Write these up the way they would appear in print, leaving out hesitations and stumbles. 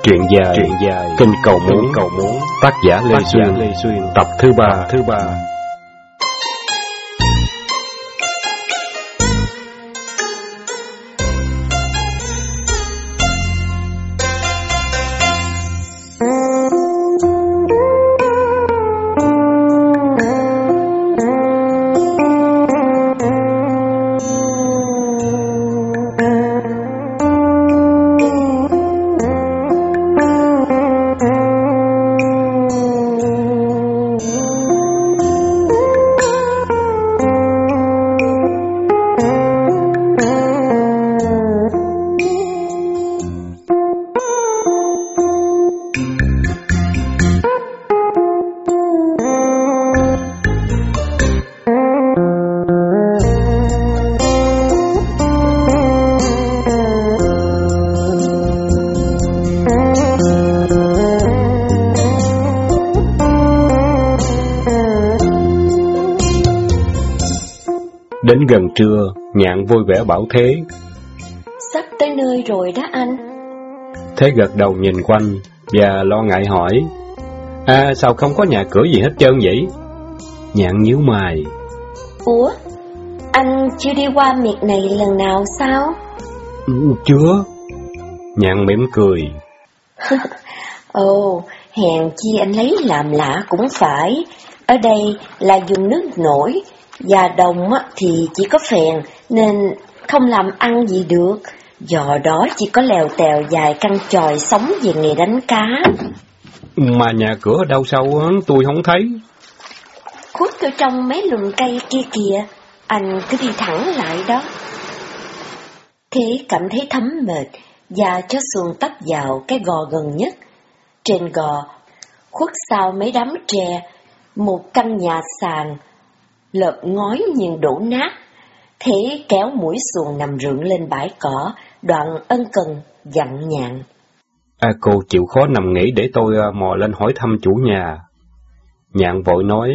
Truyện dài Kinh Cầu Muốn, tác giả Lê Xuyên, tập thứ ba. Đến gần trưa, Nhạn vui vẻ bảo Thế: Sắp tới nơi rồi đó anh. Thế gật đầu nhìn quanh và lo ngại hỏi: sao không có nhà cửa gì hết trơn vậy? Nhạn nhíu mày: Ủa, anh chưa đi qua miệt này lần nào sao? Chưa. Nhạn mỉm cười: Ồ, hèn chi anh lấy làm lạ cũng phải. Ở đây là vùng nước nổi, và đồng thì chỉ có phèn nên không làm ăn gì được. Do đó chỉ có lèo tèo vài căn chòi sống về nghề đánh cá. Mà nhà cửa ở đâu sâu tôi không thấy. Khuất ở trong mấy lùm cây kia kìa, anh cứ đi thẳng lại đó. Thế cảm thấy thấm mệt và cho xuồng tấp vào cái gò gần nhất. Trên gò, khuất sau mấy đám tre, một căn nhà sàn lợp ngói nhưng đổ nát. Thế kéo mũi xuồng nằm rượng lên bãi cỏ, đoạn ân cần dặn Nhạn: Cô chịu khó nằm nghỉ để tôi mò lên hỏi thăm chủ nhà. Nhạn vội nói: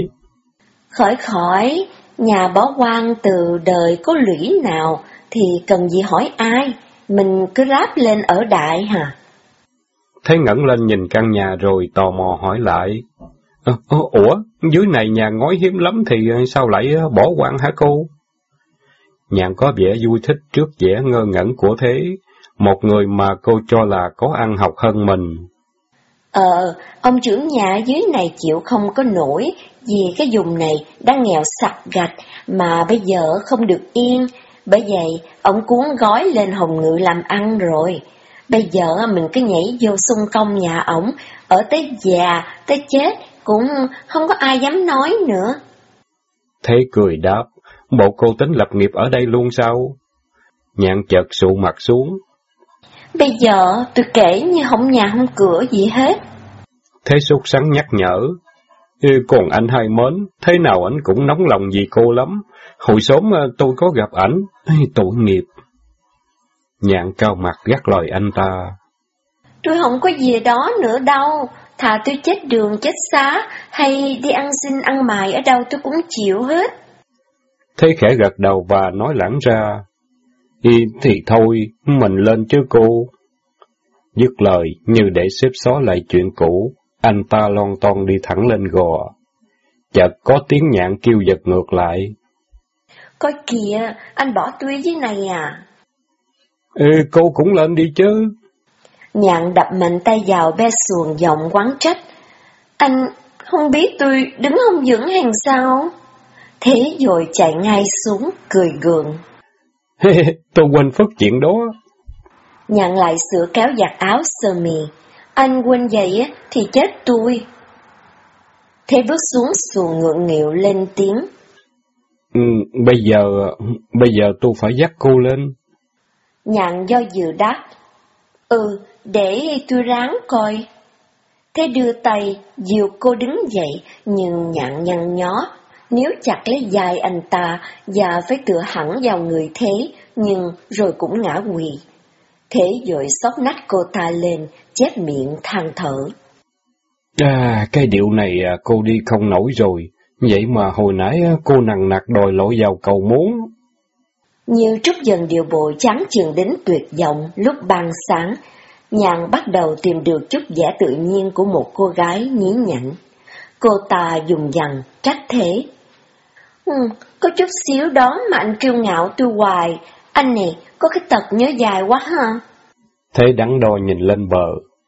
Khỏi, nhà bỏ hoang từ đời có lũy nào thì cần gì hỏi ai, mình cứ ráp lên ở đại hả? Thế ngẩng lên nhìn căn nhà rồi tò mò hỏi lại: Ủa, dưới này nhà ngói hiếm lắm thì sao lại bỏ hoang hả cô? Nhạn có vẻ vui thích trước vẻ ngơ ngẩn của Thế, một người mà cô cho là có ăn học hơn mình. Ông trưởng nhà dưới này chịu không có nổi, vì cái vùng này đang nghèo sặc gạch mà bây giờ không được yên, bởi vậy ông cuốn gói lên Hồng Ngự làm ăn rồi. Bây giờ mình cứ nhảy vô xung công nhà ổng, ở tới già, tới chết, cũng không có ai dám nói nữa. Thế cười đáp: Bộ cô tính lập nghiệp ở đây luôn sao? Nhạn chợt sụ mặt xuống: Bây giờ tôi kể như không nhà không cửa gì hết. Thế sốt sắng nhắc nhở: Còn anh hai mến, thế nào ảnh cũng nóng lòng vì cô lắm. Hồi sớm tôi có gặp ảnh, tội nghiệp. Nhạn cao mặt gắt lời anh ta: Tôi không có gì đó nữa đâu, thà tôi chết đường chết xá, hay đi ăn xin ăn mài ở đâu tôi cũng chịu hết. Thế khẽ gật đầu và nói lãng ra: Thì thôi, mình lên chứ cô. Dứt lời, như để xếp xó lại chuyện cũ, anh ta lon ton đi thẳng lên gò. Chợt có tiếng Nhạn kêu giật ngược lại: Coi kìa, anh bỏ tôi dưới này à? Cô cũng lên đi chứ. Nhạn đập mạnh tay vào be xuồng giọng oán trách: Anh không biết tôi đứng không vững hàng sao? Thế rồi chạy ngay xuống, cười gượng: Tôi quên phất chuyện đó. Nhạn lại sửa kéo giặt áo sơ mi: Anh quên vậy thì chết tôi. Thế bước xuống xuồng ngượng nghịu lên tiếng: Bây giờ tôi phải dắt cô lên. Nhạn do dự đáp: để tôi ráng coi. Thế đưa tay dìu cô đứng dậy, nhưng Nhạn nhăn nhó, níu chặt lấy vai anh ta và phải tựa hẳn vào người Thế, nhưng rồi cũng ngã quỵ. Thế rồi xốc nách cô ta lên, chép miệng than thở: Cái điệu này cô đi không nổi rồi, vậy mà hồi nãy cô nằng nặc đòi lội vào cầu muốn. Như trút dần điệu bộ chán chường đến tuyệt vọng lúc ban sáng, Nhàn bắt đầu tìm được chút vẻ tự nhiên của một cô gái nhí nhảnh. Cô ta dùng dằng trách thế. Có chút xíu đó mà anh kiêu ngạo tôi hoài. Anh này có cái tật nhớ dài quá ha. Thế đắn đo nhìn lên bờ.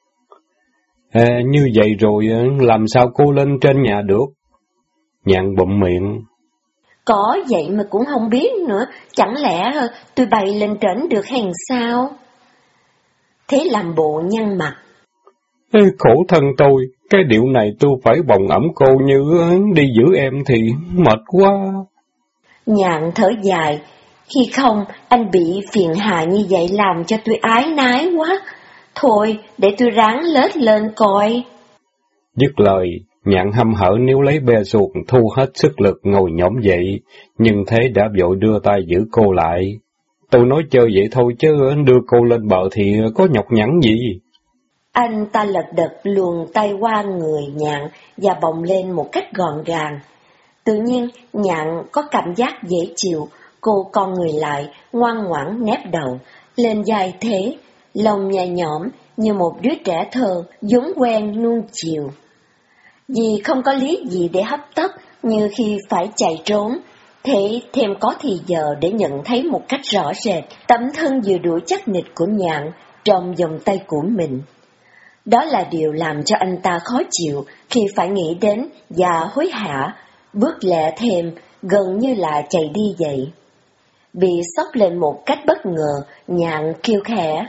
Như vậy rồi làm sao cô lên trên nhà được? Nhàn bụm miệng. Có vậy mà cũng không biết nữa, chẳng lẽ tôi bay lên trển được hay sao? Thế làm bộ nhăn mặt. Khổ thân tôi, cái điệu này tôi phải bồng ẵm cô như đi giữ em thì mệt quá. Nhàn thở dài. Khi không, anh bị phiền hà như vậy làm cho tôi ái nái quá. Thôi, để tôi ráng lết lên coi. Dứt lời, Nhạn hăm hở níu lấy be xuồng, thu hết sức lực ngồi nhõm dậy, nhưng thế đã vội đưa tay giữ cô lại. Tôi nói chơi vậy thôi chứ đưa cô lên bờ thì có nhọc nhằn gì. Anh ta lật đật luồn tay qua người Nhạn và bồng lên một cách gọn gàng. Tự nhiên, Nhạn có cảm giác dễ chịu, cô con người lại, ngoan ngoãn nép đầu, lên vai thế, lòng nhẹ nhõm như một đứa trẻ thơ, vốn quen nuông chiều. Vì không có lý gì để hấp tấp như khi phải chạy trốn, thế thêm có thì giờ để nhận thấy một cách rõ rệt tấm thân vừa đuổi chắc nịch của Nhạn trong vòng tay của mình. Đó là điều làm cho anh ta khó chịu khi phải nghĩ đến và hối hả, bước lẹ thêm, gần như là chạy đi vậy. Bị sốc lên một cách bất ngờ, Nhạn kêu khẽ.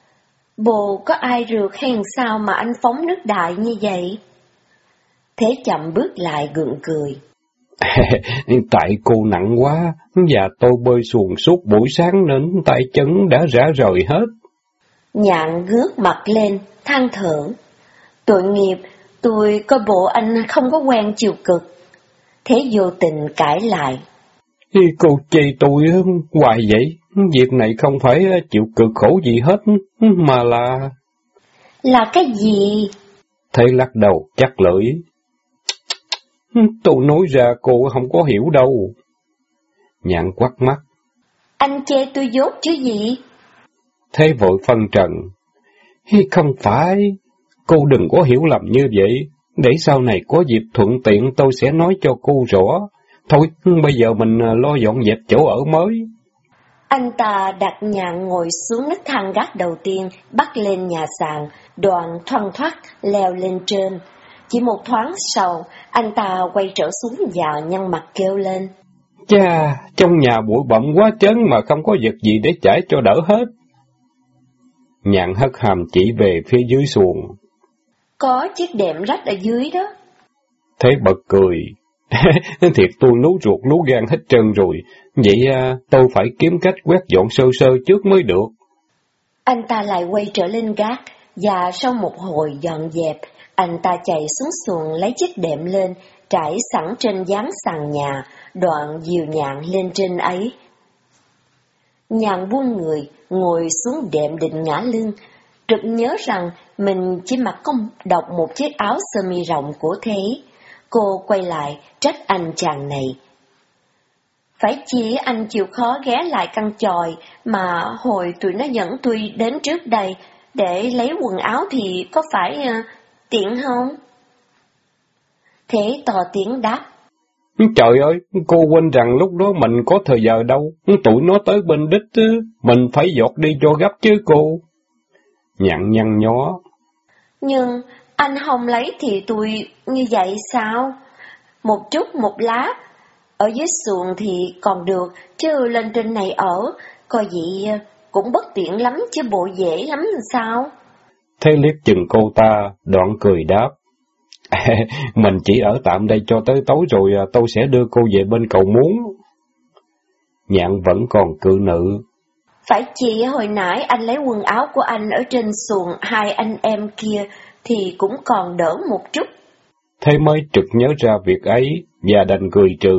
Bồ có ai rượt hay sao mà anh phóng nước đại như vậy? Thế chậm bước lại gượng cười. Tại cô nặng quá, và tôi bơi xuồng suốt buổi sáng nên tay chân đã rã rời hết. Nhạn ngước mặt lên, than thở. Tội nghiệp, tôi coi bộ anh không có quen chịu cực. Thế vô tình cãi lại. Cô chê tôi hoài vậy, việc này không phải chịu cực khổ gì hết, mà là... Là cái gì? Thế lắc đầu chắc lưỡi. Tôi nói ra cô không có hiểu đâu. Nhạn quắt mắt. Anh chê tôi dốt chứ gì? Thế vội phân trần. Không phải, cô đừng có hiểu lầm như vậy, để sau này có dịp thuận tiện tôi sẽ nói cho cô rõ. Thôi, bây giờ mình lo dọn dẹp chỗ ở mới. Anh ta đặt Nhạn ngồi xuống nấc thang gác đầu tiên, bắt lên nhà sàn, đoạn thoăn thoắt leo lên trên. Chỉ một thoáng sau, anh ta quay trở xuống và nhăn mặt kêu lên. Chà, trong nhà bụi bặm quá chớn mà không có vật gì để trải cho đỡ hết. Nhạn hất hàm chỉ về phía dưới xuồng. Có chiếc đệm rách ở dưới đó. Thế bật cười. Thiệt tôi lú ruột lú gan hết trơn rồi, vậy tôi phải kiếm cách quét dọn sơ sơ trước mới được. Anh ta lại quay trở lên gác, và sau một hồi dọn dẹp, anh ta chạy xuống xuồng lấy chiếc đệm lên, trải sẵn trên gián sàn nhà, đoạn dìu Nhạn lên trên ấy. Nhạn buông người, ngồi xuống đệm định ngã lưng, trực nhớ rằng mình chỉ mặc có độc một chiếc áo sơ mi rộng của Thế. Cô quay lại trách anh chàng này. Phải chỉ anh chịu khó ghé lại căn chòi mà hồi tụi nó dẫn tôi đến trước đây để lấy quần áo thì có phải tiện không? Thế to tiếng đáp. Trời ơi, cô quên rằng lúc đó mình có thời giờ đâu, tụi nó tới bên đích, mình phải dọt đi cho gấp chứ cô. Nhạn nhăn nhó. Nhưng anh không lấy thì tôi như vậy sao? Một chút một lá, ở dưới xuồng thì còn được, chứ lên trên này ở, coi vậy cũng bất tiện lắm chứ bộ dễ lắm sao? Thế liếc chừng cô ta, đoạn cười đáp. Mình chỉ ở tạm đây cho tới tối rồi tôi sẽ đưa cô về bên cầu Muốn. Nhạn vẫn còn cự nữ. Phải chi hồi nãy anh lấy quần áo của anh ở trên xuồng hai anh em kia thì cũng còn đỡ một chút. Thế mới trực nhớ ra việc ấy và đành cười trừ.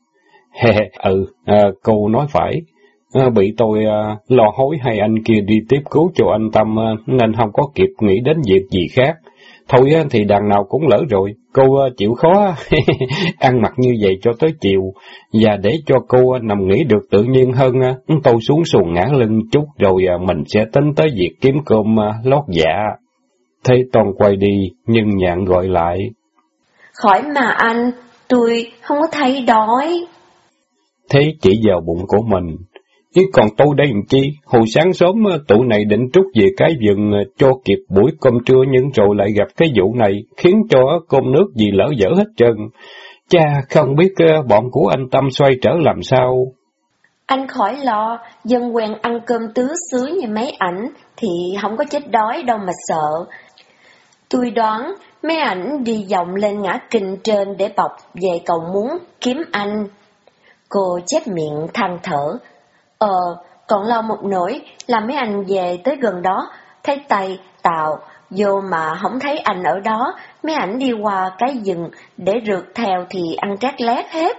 Cô nói phải. Bị tôi lo hối hai anh kia đi tiếp cứu cho anh Tâm nên không có kịp nghĩ đến việc gì khác. Thôi thì đằng nào cũng lỡ rồi, Cô chịu khó ăn mặc như vậy cho tới chiều, và để cho cô nằm nghỉ được tự nhiên hơn, tôi xuống xuồng ngã lưng chút rồi mình sẽ tính tới việc kiếm cơm lót dạ. Thế Toàn quay đi, nhưng Nhạn gọi lại. Khỏi mà anh, tôi không có thấy đói. Thế chỉ vào bụng của mình. Còn tôi đây làm chi? Hồi sáng sớm tụi này định trút về cái vườn cho kịp buổi cơm trưa, nhưng rồi lại gặp cái vụ này, khiến cho cơm nước gì lỡ dở hết trơn. Cha, không biết bọn của anh Tâm xoay trở làm sao? Anh khỏi lo, dân quen ăn cơm tứ xứ như mấy ảnh thì không có chết đói đâu mà sợ. Tôi đoán mấy ảnh đi vòng lên ngã kinh trên để bọc về cầu muốn kiếm anh. Cô chép miệng than thở. Còn lo một nỗi là mấy anh về tới gần đó, thấy Tây, Tàu, vô mà không thấy anh ở đó, mấy ảnh đi qua cái rừng để rượt theo thì ăn trát lét hết.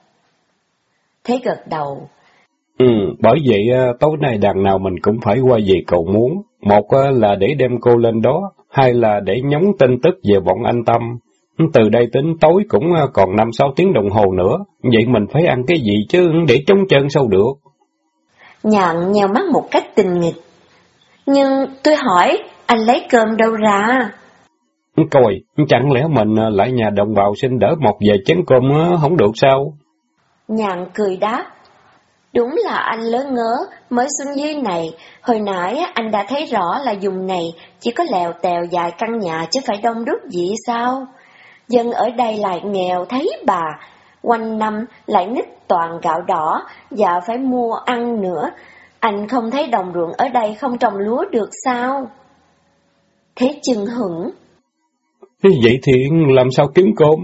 Thế gật đầu. Bởi vậy tối nay đằng nào mình cũng phải qua về cầu muốn. Một là để đem cô lên đó, hai là để nhúng tin tức về bọn anh Tâm. Từ đây tính tối cũng còn 5-6 tiếng đồng hồ nữa, vậy mình phải ăn cái gì chứ để trống chân sao được. Nhạn nheo mắt một cách tình nghịch. Nhưng tôi hỏi, anh lấy cơm đâu ra? Coi, chẳng lẽ mình lại nhà đồng bào xin đỡ một vài chén cơm không được sao? Nhạn cười đáp. Đúng là anh lớn ngớ, mới xuống dưới này, hồi nãy anh đã thấy rõ là vùng này chỉ có lèo tèo vài căn nhà chứ phải đông đúc gì sao? Dân ở đây lại nghèo thấy bà, quanh năm lại nít toàn gạo đỏ và phải mua ăn nữa. Anh không thấy đồng ruộng ở đây không trồng lúa được sao? Thế chừng hững. Vậy thì làm sao kiếm cơm?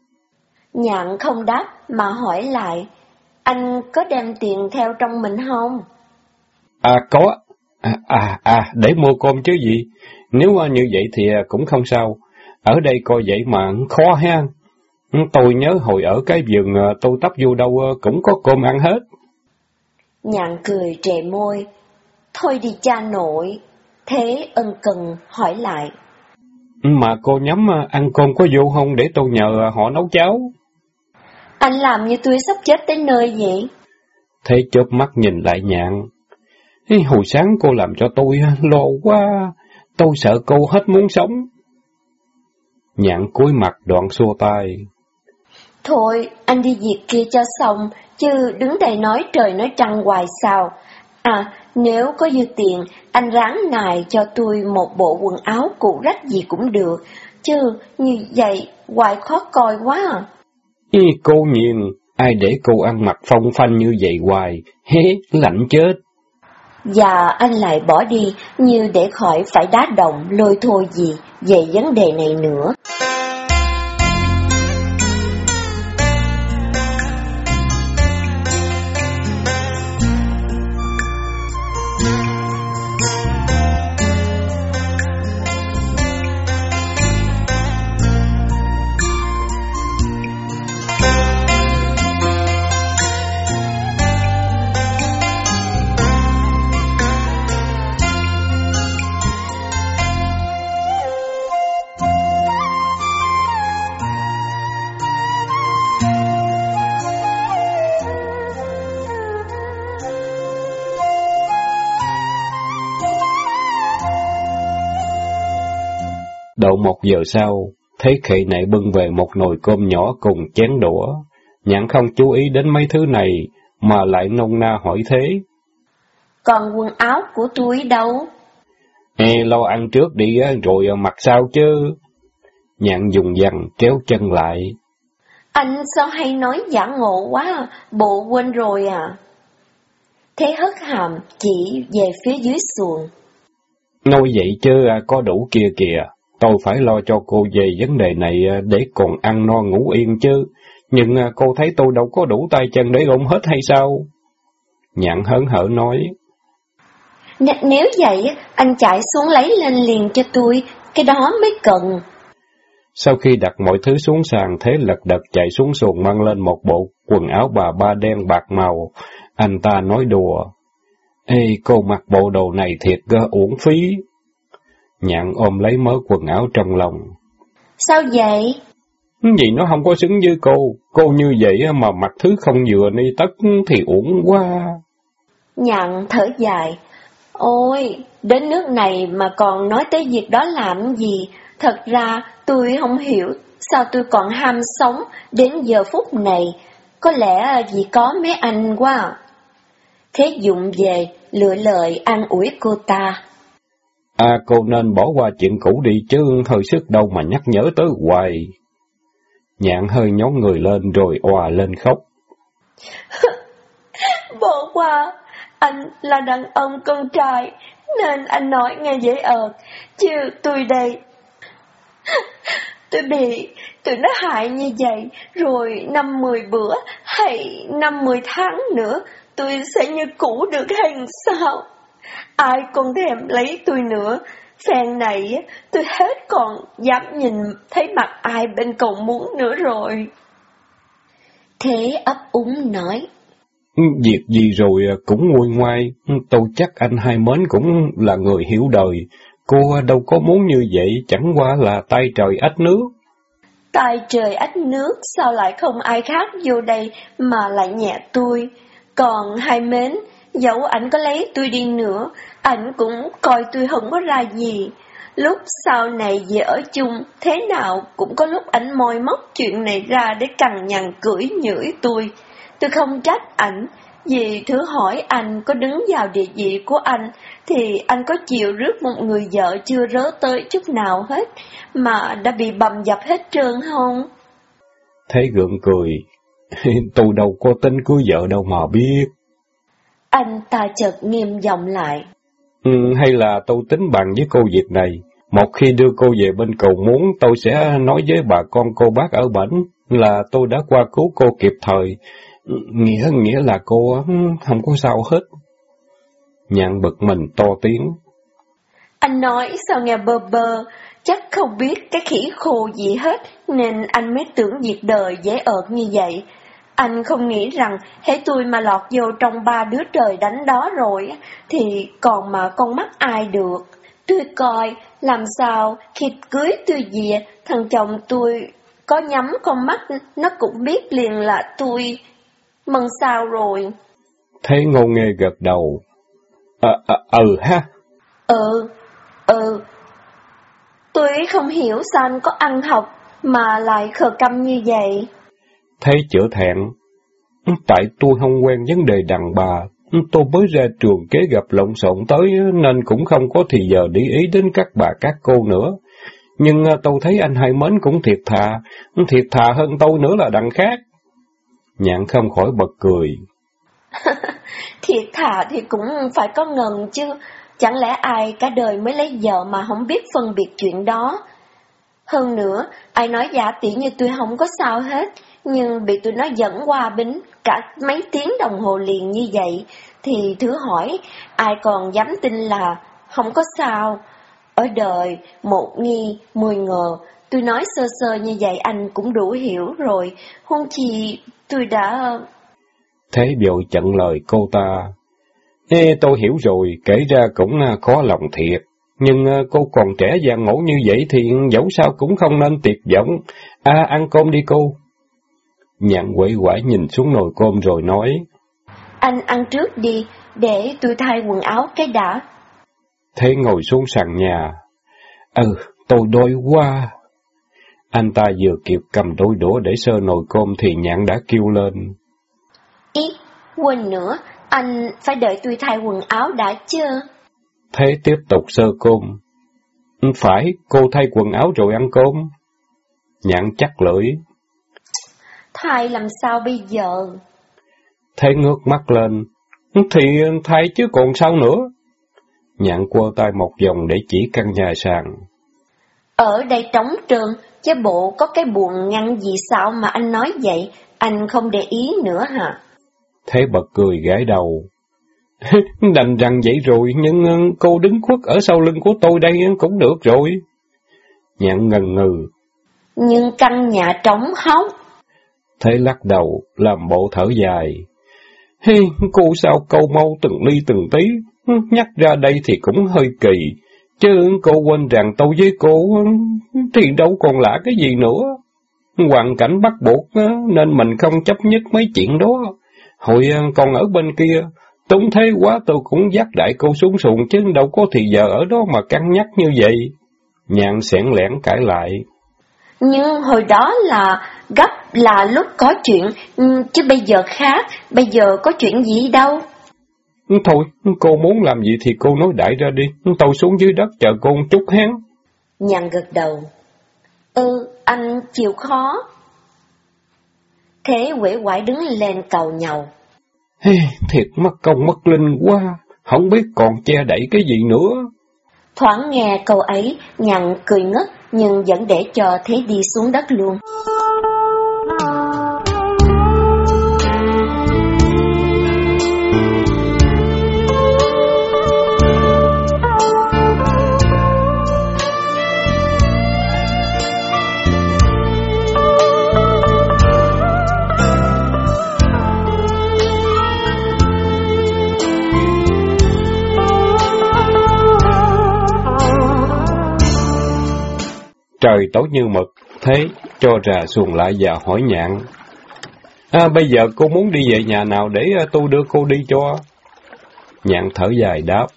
Nhạn không đáp mà hỏi lại. Anh có đem tiền theo trong mình không? Có. Để mua cơm chứ gì. Nếu như vậy thì cũng không sao. Ở đây coi vậy mà khó ha. Tôi nhớ hồi ở cái vườn tôi tấp vô đâu cũng có cơm ăn hết. Nhạn cười trề môi. Thôi đi cha nội. Thế ân cần hỏi lại. Mà cô nhắm ăn cơm có vô không để tôi nhờ họ nấu cháo? Anh làm như tôi sắp chết tới nơi vậy. Thế chớp mắt nhìn lại Nhạn. Hồi sáng cô làm cho tôi lo quá. Tôi sợ cô hết muốn sống. Nhạn cúi mặt đoạn xua tay. Thôi, anh đi việc kia cho xong, chứ đứng đây nói trời nói trăng hoài sao. Nếu có dư tiền, anh ráng nài cho tôi một bộ quần áo cũ rách gì cũng được, chứ như vậy hoài khó coi quá à. Cô Nhiên, ai để cô ăn mặc phong phanh như vậy hoài, lạnh chết. Và anh lại bỏ đi như để khỏi phải đá động lôi thôi gì về vấn đề này nữa. Độ 1 giờ sau, thấy Khệ Nại bưng về một nồi cơm nhỏ cùng chén đũa. Nhạn không chú ý đến mấy thứ này, mà lại nôn na hỏi thế. Còn quần áo của tôi đâu? Lo ăn trước đi rồi mặc sao chứ. Nhạn dùng dằn kéo chân lại. Anh sao hay nói giả ngộ quá, bộ quên rồi à? Thế hất hàm chỉ về phía dưới xuồng. Nói vậy chứ có đủ kia kìa. Tôi phải lo cho cô về vấn đề này để còn ăn no ngủ yên chứ. Nhưng cô thấy tôi đâu có đủ tay chân để ôm hết hay sao? Nhạn hớn hở nói. Nếu vậy, anh chạy xuống lấy lên liền cho tôi, cái đó mới cần. Sau khi đặt mọi thứ xuống sàn, Thế lật đật chạy xuống xuồng mang lên một bộ quần áo bà ba đen bạc màu. Anh ta nói đùa. Cô mặc bộ đồ này thiệt uổng phí. Nhạn ôm lấy mớ quần áo trong lòng. Sao vậy? vì nó không có xứng với cô như vậy mà mặc thứ không vừa ni tất thì uổng quá. Nhạn thở dài, ôi, đến nước này mà còn nói tới việc đó làm gì, thật ra tôi không hiểu sao tôi còn ham sống đến giờ phút này, có lẽ vì có mấy anh quá. Thế Dụng về, lựa lời an ủi cô ta. Cô nên bỏ qua chuyện cũ đi chứ, hơi sức đâu mà nhắc nhớ tới hoài. Nhạn hơi nhón người lên rồi òa lên khóc. Bỏ qua, anh là đàn ông con trai, nên anh nói nghe dễ ợt, chứ tôi đây, tôi bị tụi nó hại như vậy, rồi 5-10 bữa hay 5-10 tháng nữa, tôi sẽ như cũ được hay sao? Ai còn thèm lấy tôi nữa, phen này tôi hết còn dám nhìn thấy mặt ai bên cầu muốn nữa rồi. Thế ấp úng nói. Việc gì rồi cũng nguôi ngoai, tôi chắc anh Hai Mến cũng là người hiểu đời, cô đâu có muốn như vậy, chẳng qua là tay trời ách nước. Tay trời ách nước, sao lại không ai khác vô đây mà lại nhẹ tôi? Còn Hai Mến, dẫu ảnh có lấy tôi đi nữa, ảnh cũng coi tôi không có ra gì. Lúc sau này về ở chung, thế nào cũng có lúc ảnh moi móc chuyện này ra để cằn nhằn cưỡi nhửi tôi. Tôi không trách ảnh, vì thử hỏi anh có đứng vào địa vị của anh, thì anh có chịu rước một người vợ chưa rớ tới chút nào hết, mà đã bị bầm dập hết trơn không? Thế gượng cười, tôi đâu có tính cưới vợ đâu mà biết. Anh ta chợt nghiêm giọng lại. Hay là tôi tính bàn với cô việc này, một khi đưa cô về bên cầu muốn, tôi sẽ nói với bà con cô bác ở bển là tôi đã qua cứu cô kịp thời, nghĩa là cô không có sao hết. Nhạn bực mình to tiếng. Anh nói sao nghe bơ bơ, chắc không biết cái khỉ khô gì hết, nên anh mới tưởng việc đời dễ ợt như vậy. Anh không nghĩ rằng hễ tôi mà lọt vô trong 3 đứa trời đánh đó rồi, thì còn mà con mắt ai được. Tôi coi làm sao khi cưới tôi về, thằng chồng tôi có nhắm con mắt, nó cũng biết liền là tôi. Mừng sao rồi? Thế Ngô Nghê gật đầu. Ha. Tôi không hiểu sao anh có ăn học mà lại khờ câm như vậy. Thế chữa thẹn. Tại tôi không quen vấn đề đàn bà, tôi mới ra trường kế gặp lộn xộn tới nên cũng không có thì giờ để ý đến các bà các cô nữa. Nhưng tôi thấy anh Hai Mến cũng thiệt thà hơn tôi nữa là đằng khác. Nhạn không khỏi bật cười. Thiệt thà thì cũng phải có ngần chứ, chẳng lẽ ai cả đời mới lấy vợ mà không biết phân biệt chuyện đó. Hơn nữa, ai nói giả tỷ như tôi không có sao hết, nhưng bị tụi nó dẫn qua bính cả mấy tiếng đồng hồ liền như vậy, thì thử hỏi, ai còn dám tin là không có sao. Ở đời, 1 nghi, 10 ngờ, tôi nói sơ sơ như vậy anh cũng đủ hiểu rồi, huống chi tôi đã... Thế vội chặn lời cô ta. Tôi hiểu rồi, kể ra cũng khó lòng thiệt, nhưng cô còn trẻ và ngổ như vậy thì dẫu sao cũng không nên tuyệt vọng. Ăn cơm đi cô. Nhạn quẩy quải nhìn xuống nồi cơm rồi nói. Anh ăn trước đi, để tôi thay quần áo cái đã. Thế ngồi xuống sàn nhà. Tôi đói quá. Anh ta vừa kịp cầm đôi đũa để sơ nồi cơm thì Nhạn đã kêu lên. Quên nữa, anh phải đợi tôi thay quần áo đã chưa? Thế tiếp tục sơ cơm. Phải, cô thay quần áo rồi ăn cơm. Nhạn chắc lưỡi. Thay làm sao bây giờ? Thế ngước mắt lên. Thì thay chứ còn sao nữa? Nhạn quơ tay một vòng để chỉ căn nhà sàn. Ở đây trống trơn, chứ bộ có cái buồng ngăn gì sao mà anh nói vậy? Anh không để ý nữa hả? Thế bật cười gãi đầu. Đành rằng vậy rồi, nhưng cô đứng khuất ở sau lưng của tôi đây cũng được rồi. Nhạn ngần ngừ. Nhưng căn nhà trống hóng. Thế lắc đầu, làm bộ thở dài. Cô sao câu mâu từng ly từng tí, nhắc ra đây thì cũng hơi kỳ, chứ cô quên rằng tôi với cô thì đâu còn lạ cái gì nữa. hoàn cảnh bắt buộc nên mình không chấp nhất mấy chuyện đó. Hồi còn ở bên kia, túng thế quá tôi cũng dắt đại cô xuống xuồng chứ đâu có thì giờ ở đó mà căng nhắc như vậy. Nhạn xẻn lẻn cãi lại. Nhưng hồi đó là gấp là lúc có chuyện, chứ bây giờ khác, bây giờ có chuyện gì đâu. Thôi, cô muốn làm gì thì cô nói đại ra đi, tôi xuống dưới đất chờ cô một chút hén. Nhạn gật đầu. Anh chịu khó. Thế uể oải đứng lên cầu nhau. Thiệt mất công mất linh quá, không biết còn che đậy cái gì nữa. Thoáng nghe câu ấy, Nhạn cười ngất, nhưng vẫn để cho Thế đi xuống đất luôn. Trời tối như mực, Thế cho rà xuồng lại và hỏi Nhạn. Bây giờ cô muốn đi về nhà nào để tôi đưa cô đi cho? Nhạn thở dài đáp.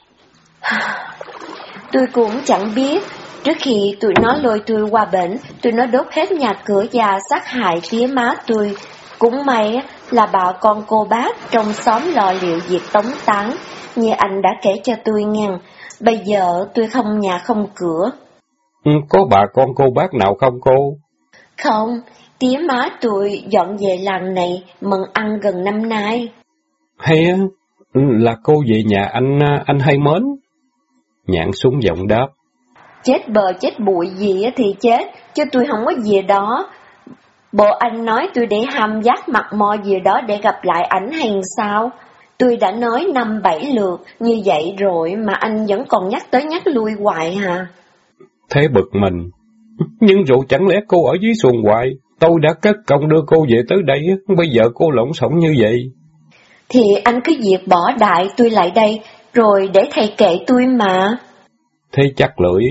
Tôi cũng chẳng biết. Trước khi tụi nó lôi tôi qua bển, tụi nó đốt hết nhà cửa và sát hại tía má tôi. Cũng may là bà con cô bác trong xóm lo liệu việc tống táng, như anh đã kể cho tôi nghe. Bây giờ tôi không nhà không cửa. Có bà con cô bác nào không cô? Không, tía má tôi dọn về làng này mừng ăn gần năm nay. Hay là cô về nhà anh hay mến? Nhạn xuống giọng đáp. Chết bờ chết bụi gì thì chết, chứ tôi không có về đó. Bộ anh nói tôi để ham giác mặt mò gì đó để gặp lại ảnh hay sao? Tôi đã nói 5-7 lượt như vậy rồi mà anh vẫn còn nhắc tới nhắc lui hoài hả? Thế bực mình. Nhưng rồi chẳng lẽ cô ở dưới xuồng hoài? Tôi đã cất công đưa cô về tới đây, bây giờ cô lỏng xổng như vậy. Thì anh cứ việc bỏ đại tôi lại đây, rồi để thầy kệ tôi mà. Thế chắc lưỡi.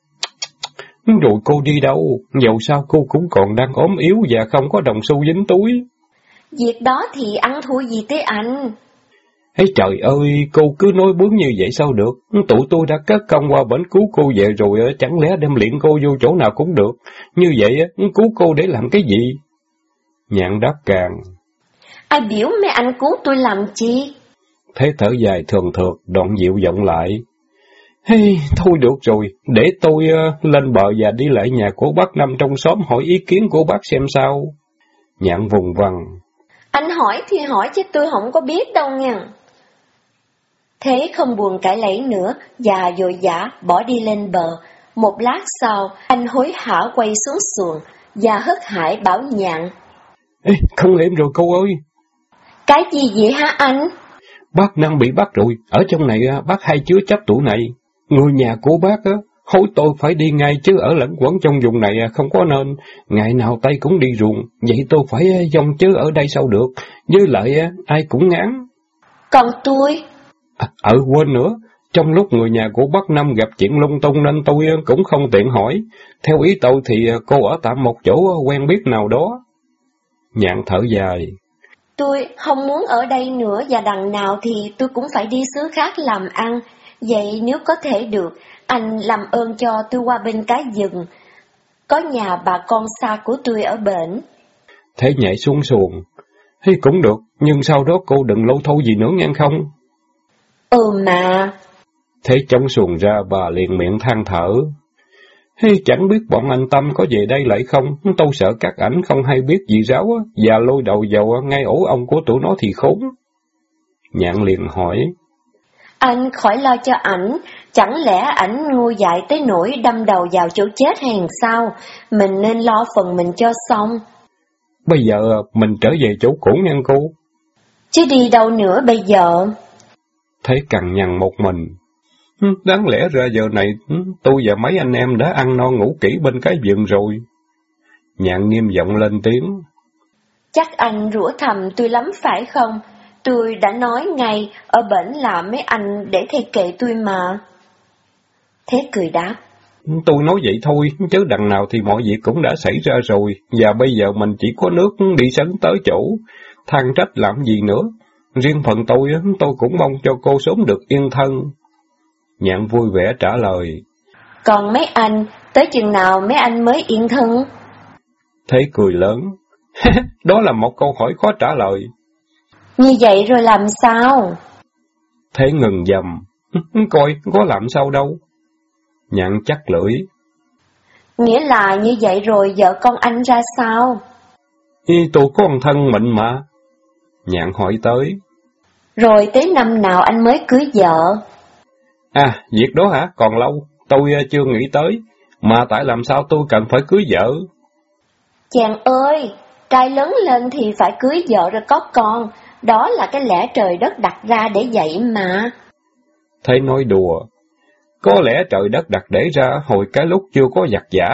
Rồi cô đi đâu? Dẫu sao cô cũng còn đang ốm yếu và không có đồng xu dính túi. Việc đó thì ăn thua gì tới anh? Ê trời ơi, cô cứ nói bướng như vậy sao được? Tụi tôi đã cất công qua bển cứu cô về rồi, chẳng lẽ đem liệng cô vô chỗ nào cũng được? Như vậy, cứu cô để làm cái gì? Nhạn đáp càng. Ai biểu mấy anh cứu tôi làm chi? Thế thở dài thường thượt, đoạn dịu giọng lại. Thôi được rồi, để tôi lên bờ và đi lại nhà của bác Năm trong xóm hỏi ý kiến của bác xem sao. Nhạn vùng vằng. Anh hỏi thì hỏi chứ tôi không có biết đâu nha. Thế không buồn cãi lấy nữa và vội vã bỏ đi lên bờ. Một lát sau, anh hối hả quay xuống xuồng và hớt hải bảo Nhạn. Không lem rồi cô ơi. Cái gì vậy hả anh? Bác Năm bị bắt rồi, ở trong này bác hay chứa chấp tủ này. Người nhà của bác hối tôi phải đi ngay chứ ở lẫn quẩn trong vùng này không có nên. Ngày nào tay cũng đi ruộng, vậy tôi phải dông chứ ở đây sao được. Với lại ai cũng ngán. Còn tôi? Quên nữa, trong lúc người nhà của bác Năm gặp chuyện lung tung nên tôi cũng không tiện hỏi. Theo ý tôi thì cô ở tạm một chỗ quen biết nào đó. Nhạn thở dài. Tôi không muốn ở đây nữa và đằng nào thì tôi cũng phải đi xứ khác làm ăn. Vậy nếu có thể được, anh làm ơn cho tôi qua bên cái rừng. Có nhà bà con xa của tôi ở bển. Thế nhảy xuống xuồng. Cũng được, nhưng sau đó cô đừng lâu thâu gì nữa nghe không? Mà. Thế trong xuồng ra bà liền miệng than thở. Chẳng biết bọn anh Tâm có về đây lại không? Tôi sợ các ảnh không hay biết gì ráo và lôi đầu vào ngay ổ ông của tụi nó thì khốn. Nhạn liền hỏi. Anh khỏi lo cho ảnh, chẳng lẽ ảnh ngu dại tới nỗi đâm đầu vào chỗ chết hay sao? Mình nên lo phần mình cho xong. Bây giờ mình trở về chỗ cũ nha cô. Chứ đi đâu nữa bây giờ? Thế cằn nhằn một mình. Đáng lẽ ra giờ này tôi và mấy anh em đã ăn no ngủ kỹ bên cái vườn rồi. Nhạn nghiêm giọng lên tiếng. Chắc anh rủa thầm tôi lắm phải không? Tôi đã nói ngay ở bển là mấy anh để thầy kệ tôi mà. Thế cười đáp. Tôi nói vậy thôi, chứ đằng nào thì mọi việc cũng đã xảy ra rồi, và bây giờ mình chỉ có nước đi sấn tới chỗ, than trách làm gì nữa. Riêng phần tôi cũng mong cho cô sớm được yên thân. Nhạn vui vẻ trả lời. Còn mấy anh, tới chừng nào mấy anh mới yên thân? Thế cười lớn. Đó là một câu hỏi khó trả lời. Như vậy rồi làm sao? Thế ngừng dầm. Coi, có làm sao đâu. Nhạn chắc lưỡi. Nghĩa là như vậy rồi vợ con anh ra sao? Tôi có một thân mệnh mà. Nhạn hỏi tới. Rồi tới năm nào anh mới cưới vợ? À, việc đó hả? Còn lâu, tôi chưa nghĩ tới. Mà tại làm sao tôi cần phải cưới vợ? Chàng ơi, trai lớn lên thì phải cưới vợ rồi có con. Đó là cái lẽ trời đất đặt ra để vậy mà. Thế nói đùa. Có lẽ trời đất đặt để ra hồi cái lúc chưa có giặc giả.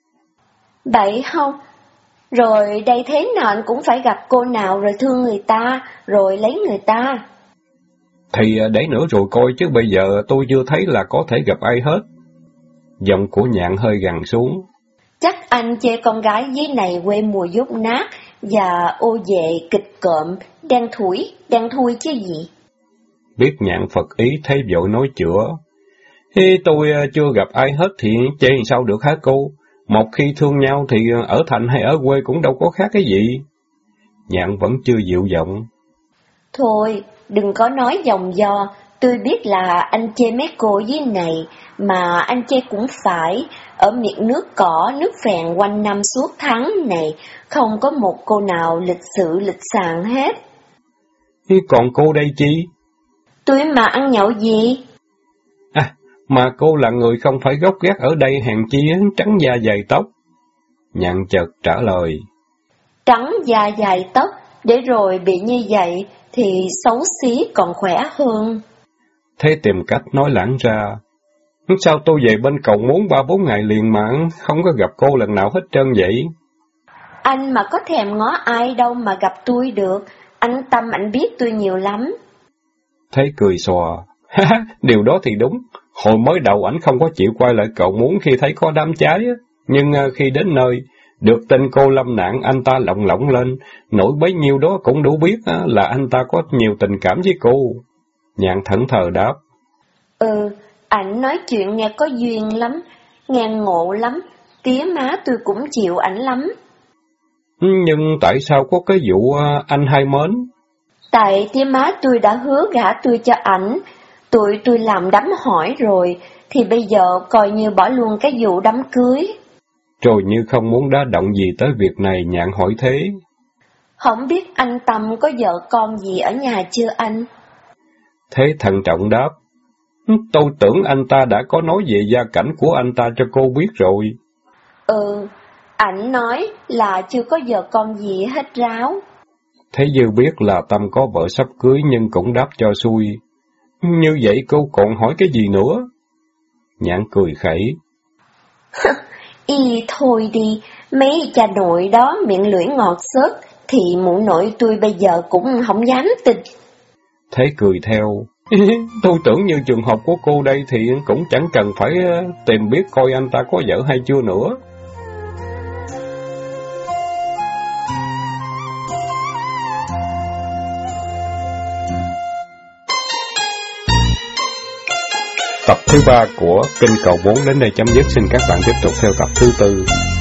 Vậy không? Rồi đây thế nào anh cũng phải gặp cô nào rồi thương người ta, rồi lấy người ta. Thì để nữa rồi coi, chứ bây giờ tôi chưa thấy là có thể gặp ai hết. Giọng của Nhạn hơi gằn xuống. Chắc anh chê con gái dưới này quê mùa dốt nát và ô về kịch cộm, đen thui chứ gì. Biết Nhạn Phật ý thấy vội nói chữa. Tôi chưa gặp ai hết thì chê sao được hả cô? Một khi thương nhau thì ở thành hay ở quê cũng đâu có khác cái gì. Nhạn vẫn chưa dịu giọng. Thôi, đừng có nói vòng vo, tôi biết là anh chê mấy cô dưới này, mà anh chê cũng phải, ở miệng nước cỏ, nước phèn quanh năm suốt tháng này, không có một cô nào lịch sự lịch sàng hết. Còn cô đây chi? Tôi mà ăn nhậu gì? À, mà cô là người không phải gốc gác ở đây, hèn chi trắng da dài tóc. Nhạn chợt trả lời. Trắng da dài tóc, để rồi bị như vậy thì xấu xí còn khỏe hơn. Thế tìm cách nói lãng ra. Sao tôi về bên cầu muốn 3-4 ngày liền mà không có gặp cô lần nào hết trơn vậy? Anh mà có thèm ngó ai đâu mà gặp tôi được, anh Tâm anh biết tôi nhiều lắm. Thế cười xòa. Điều đó thì đúng. Hồi mới đầu ảnh không có chịu quay lại cậu muốn khi thấy có đám cháy, nhưng khi đến nơi, được tin cô lâm nạn, anh ta lộng lộng lên, nổi bấy nhiêu đó cũng đủ biết là anh ta có nhiều tình cảm với cô. Nhạn thẫn thờ đáp. Ảnh nói chuyện nghe có duyên lắm, nghe ngộ lắm, tía má tôi cũng chịu ảnh lắm. Nhưng tại sao có cái vụ anh hai mến? Tại tía má tôi đã hứa gả tôi cho ảnh, tụi tôi làm đám hỏi rồi, thì bây giờ coi như bỏ luôn cái vụ đám cưới. Rồi như không muốn đá động gì tới việc này, Nhạn hỏi thế. Không biết anh Tâm có vợ con gì ở nhà chưa anh? Thế thận trọng đáp. Tôi tưởng anh ta đã có nói về gia cảnh của anh ta cho cô biết rồi. Ảnh nói là chưa có vợ con gì hết ráo. Thế Dư biết là Tâm có vợ sắp cưới nhưng cũng đáp cho xuôi. Như vậy cô còn hỏi cái gì nữa? Nhạn cười khẩy. Thôi đi, mấy cha nội đó miệng lưỡi ngọt xớt, thì mụ nội tôi bây giờ cũng không dám tin. Thế cười theo. Tôi tưởng như trường hợp của cô đây thì cũng chẳng cần phải tìm biết coi anh ta có vợ hay chưa nữa. Tập thứ 3 của Kinh Cầu 4 đến đây chấm dứt. Xin các bạn tiếp tục theo tập thứ 4.